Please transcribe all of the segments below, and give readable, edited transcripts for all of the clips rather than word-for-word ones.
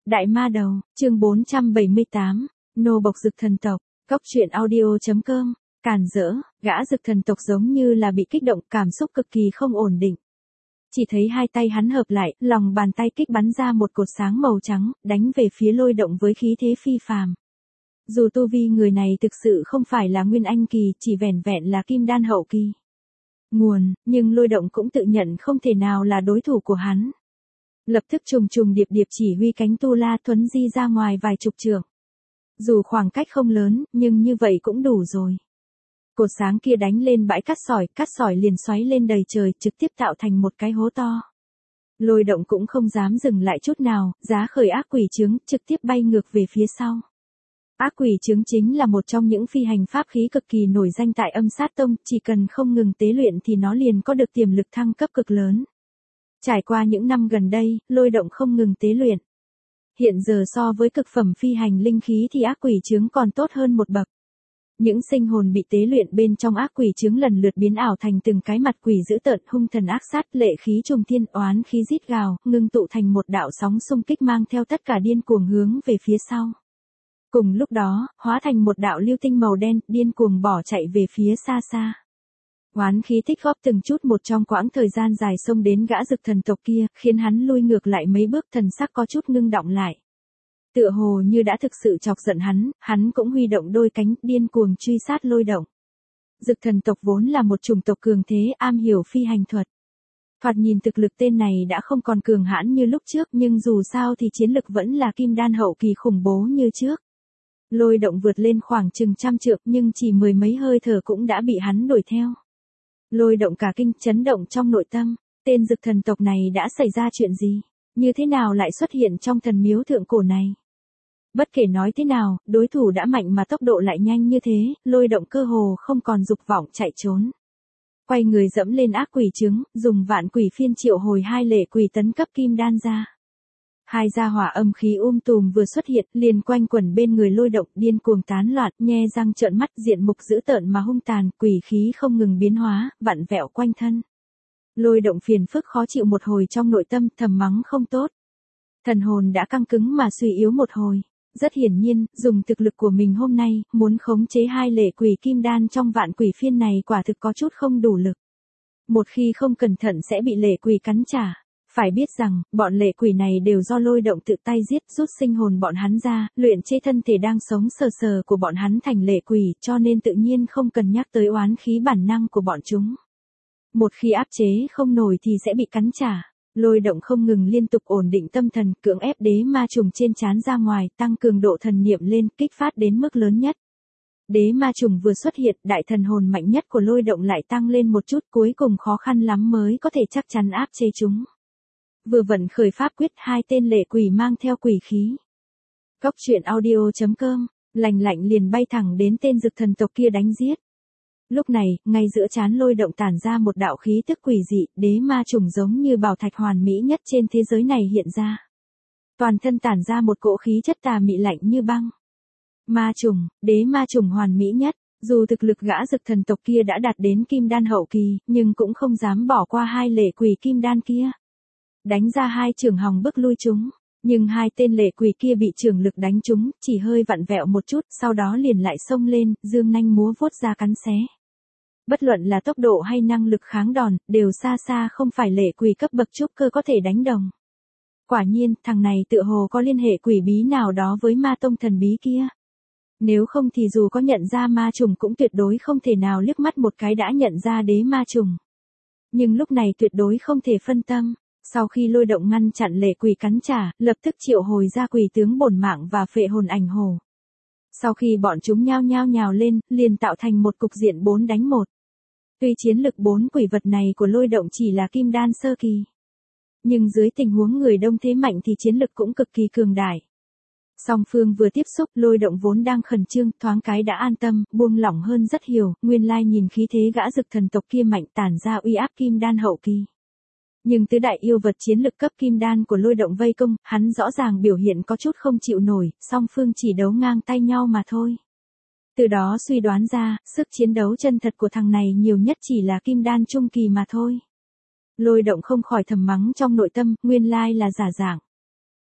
Đại ma đầu, chương 478, nô bộc dực thần tộc, cốc truyện audio.com, càn rỡ, gã dực thần tộc giống như là bị kích động, cảm xúc cực kỳ không ổn định. Chỉ thấy hai tay hắn hợp lại, lòng bàn tay kích bắn ra một cột sáng màu trắng, đánh về phía Lôi Động với khí thế phi phàm. Dù tu vi người này thực sự không phải là Nguyên Anh kỳ, chỉ vẻn vẹn là Kim Đan hậu kỳ. Nhưng Lôi Động cũng tự nhận không thể nào là đối thủ của hắn. Lập tức trùng trùng điệp điệp chỉ huy cánh tu la thuấn di ra ngoài vài chục trượng. Dù khoảng cách không lớn, nhưng như vậy cũng đủ rồi. Cột sáng kia đánh lên bãi cát sỏi liền xoáy lên đầy trời, trực tiếp tạo thành một cái hố to. Lôi Động cũng không dám dừng lại chút nào, giá khởi ác quỷ trướng, trực tiếp bay ngược về phía sau. Ác quỷ trướng chính là một trong những phi hành pháp khí cực kỳ nổi danh tại Âm Sát Tông, chỉ cần không ngừng tế luyện thì nó liền có được tiềm lực thăng cấp cực lớn. Trải qua những năm gần đây, Lôi Động không ngừng tế luyện. Hiện giờ so với cực phẩm phi hành linh khí thì ác quỷ trướng còn tốt hơn một bậc. Những sinh hồn bị tế luyện bên trong ác quỷ trướng lần lượt biến ảo thành từng cái mặt quỷ dữ tợn, hung thần ác sát, lệ khí trùng thiên, oán khí rít gào, ngưng tụ thành một đạo sóng xung kích mang theo tất cả điên cuồng hướng về phía sau. Cùng lúc đó, hóa thành một đạo lưu tinh màu đen, điên cuồng bỏ chạy về phía xa xa. Oán khí tích góp từng chút một trong quãng thời gian dài xông đến gã dực thần tộc kia, khiến hắn lui ngược lại mấy bước, thần sắc có chút ngưng động lại. Tựa hồ như đã thực sự chọc giận hắn cũng huy động đôi cánh, điên cuồng truy sát Lôi Động. Dực thần tộc vốn là một chủng tộc cường thế, am hiểu phi hành thuật. Thoạt nhìn thực lực tên này đã không còn cường hãn như lúc trước, nhưng dù sao thì chiến lực vẫn là Kim Đan hậu kỳ khủng bố như trước. Lôi Động vượt lên khoảng chừng 100 trượng, nhưng chỉ mười mấy hơi thở cũng đã bị hắn đuổi theo. Lôi Động cả kinh, chấn động trong nội tâm, tên dực thần tộc này đã xảy ra chuyện gì? Như thế nào lại xuất hiện trong thần miếu thượng cổ này? Bất kể nói thế nào, đối thủ đã mạnh mà tốc độ lại nhanh như thế, Lôi Động cơ hồ không còn dục vọng chạy trốn. Quay người dẫm lên ác quỷ trướng, dùng vạn quỷ phiên triệu hồi hai lệ quỷ tấn cấp kim đan ra. Hai gia hỏa âm khí tùm vừa xuất hiện, liền quanh quẩn bên người Lôi Động, điên cuồng tán loạn, nhe răng trợn mắt, diện mục dữ tợn mà hung tàn, quỷ khí không ngừng biến hóa, vặn vẹo quanh thân. Lôi Động phiền phức khó chịu một hồi trong nội tâm, thầm mắng không tốt. Thần hồn đã căng cứng mà suy yếu một hồi. Rất hiển nhiên, dùng thực lực của mình hôm nay, muốn khống chế hai lệ quỷ kim đan trong vạn quỷ phiên này quả thực có chút không đủ lực. Một khi không cẩn thận sẽ bị lệ quỷ cắn trả. Phải biết rằng, bọn lệ quỷ này đều do Lôi Động tự tay giết, rút sinh hồn bọn hắn ra, luyện chế thân thể đang sống sờ sờ của bọn hắn thành lệ quỷ, cho nên tự nhiên không cần nhắc tới oán khí bản năng của bọn chúng. Một khi áp chế không nổi thì sẽ bị cắn trả. Lôi Động không ngừng liên tục ổn định tâm thần, cưỡng ép đế ma trùng trên trán ra ngoài, tăng cường độ thần niệm lên, kích phát đến mức lớn nhất. Đế ma trùng vừa xuất hiện, đại thần hồn mạnh nhất của Lôi Động lại tăng lên một chút, cuối cùng khó khăn lắm mới có thể chắc chắn áp chế chúng. Vừa vận khởi pháp quyết, hai tên lệ quỷ mang theo quỷ khí. Cốc truyện audio.com, lành lạnh liền bay thẳng đến tên dực thần tộc kia đánh giết. Lúc này, ngay giữa trán Lôi Động tản ra một đạo khí tức quỷ dị, đế ma trùng giống như bảo thạch hoàn mỹ nhất trên thế giới này hiện ra. Toàn thân tản ra một cỗ khí chất tà mị lạnh như băng. Ma trùng, đế ma trùng hoàn mỹ nhất, dù thực lực gã dực thần tộc kia đã đạt đến kim đan hậu kỳ, nhưng cũng không dám bỏ qua hai lệ quỷ kim đan kia. Đánh ra hai chưởng hòng bức lui chúng, nhưng hai tên lệ quỷ kia bị chưởng lực đánh chúng, chỉ hơi vặn vẹo một chút, sau đó liền lại xông lên, dương nanh múa vuốt ra cắn xé. Bất luận là tốc độ hay năng lực kháng đòn, đều xa xa không phải lệ quỷ cấp bậc trúc cơ có thể đánh đồng. Quả nhiên, thằng này tựa hồ có liên hệ quỷ bí nào đó với ma tông thần bí kia. Nếu không thì dù có nhận ra ma trùng cũng tuyệt đối không thể nào liếc mắt một cái đã nhận ra đế ma trùng. Nhưng lúc này tuyệt đối không thể phân tâm. Sau khi Lôi Động ngăn chặn lệ quỷ cắn trả, lập tức triệu hồi ra quỷ tướng bổn mạng và phệ hồn ảnh hổ. Sau khi bọn chúng nhao lên, liền tạo thành một cục diện 4 đánh 1. Tuy chiến lực 4 quỷ vật này của Lôi Động chỉ là kim đan sơ kỳ, nhưng dưới tình huống người đông thế mạnh thì chiến lực cũng cực kỳ cường đại. Song phương vừa tiếp xúc, Lôi Động vốn đang khẩn trương, thoáng cái đã an tâm, buông lỏng hơn rất nhiều, nguyên lai nhìn khí thế gã dực thần tộc kia mạnh tản ra uy áp kim đan hậu kỳ. Nhưng tứ đại yêu vật chiến lực cấp kim đan của Lôi Động vây công, hắn rõ ràng biểu hiện có chút không chịu nổi, song phương chỉ đấu ngang tay nhau mà thôi. Từ đó suy đoán ra, sức chiến đấu chân thật của thằng này nhiều nhất chỉ là kim đan trung kỳ mà thôi. Lôi Động không khỏi thầm mắng trong nội tâm, nguyên lai là giả dạng.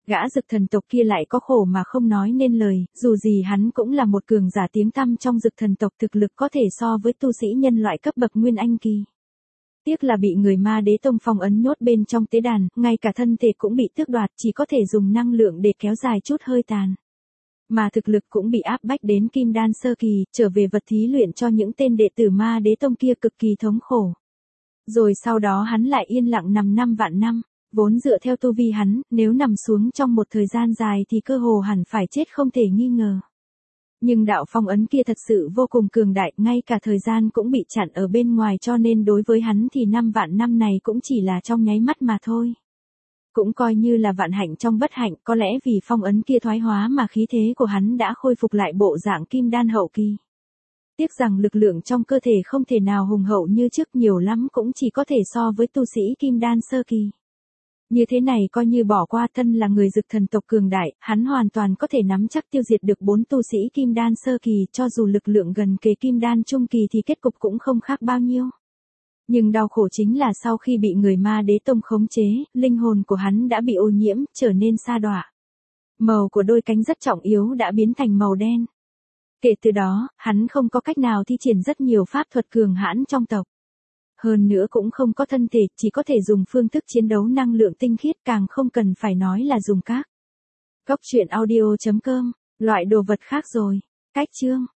Gã dực thần tộc kia lại có khổ mà không nói nên lời, dù gì hắn cũng là một cường giả tiếng tăm trong dực thần tộc, thực lực có thể so với tu sĩ nhân loại cấp bậc Nguyên Anh kỳ. Tiếc là bị người Ma Đế Tông phong ấn nhốt bên trong tế đàn, ngay cả thân thể cũng bị tước đoạt, chỉ có thể dùng năng lượng để kéo dài chút hơi tàn. Mà thực lực cũng bị áp bách đến Kim Đan sơ kỳ, trở về vật thí luyện cho những tên đệ tử Ma Đế Tông kia cực kỳ thống khổ. Rồi sau đó hắn lại yên lặng nằm 5 vạn năm, vốn dựa theo tu vi hắn, nếu nằm xuống trong một thời gian dài thì cơ hồ hẳn phải chết không thể nghi ngờ. Nhưng đạo phong ấn kia thật sự vô cùng cường đại, ngay cả thời gian cũng bị chặn ở bên ngoài, cho nên đối với hắn thì 5 vạn năm này cũng chỉ là trong nháy mắt mà thôi. Cũng coi như là vạn hạnh trong bất hạnh, có lẽ vì phong ấn kia thoái hóa mà khí thế của hắn đã khôi phục lại bộ dạng kim đan hậu kỳ. Tiếc rằng lực lượng trong cơ thể không thể nào hùng hậu như trước, nhiều lắm cũng chỉ có thể so với tu sĩ kim đan sơ kỳ. Như thế này coi như bỏ qua, thân là người dực thần tộc cường đại, hắn hoàn toàn có thể nắm chắc tiêu diệt được 4 tu sĩ kim đan sơ kỳ, cho dù lực lượng gần kề kim đan trung kỳ thì kết cục cũng không khác bao nhiêu. Nhưng đau khổ chính là sau khi bị người Ma Đế Tông khống chế, linh hồn của hắn đã bị ô nhiễm, trở nên sa đọa. Màu của đôi cánh rất trọng yếu đã biến thành màu đen. Kể từ đó, hắn không có cách nào thi triển rất nhiều pháp thuật cường hãn trong tộc. Hơn nữa cũng không có thân thể, chỉ có thể dùng phương thức chiến đấu năng lượng tinh khiết, càng không cần phải nói là dùng các. Góc truyện audio.com, loại đồ vật khác rồi. Cách chương.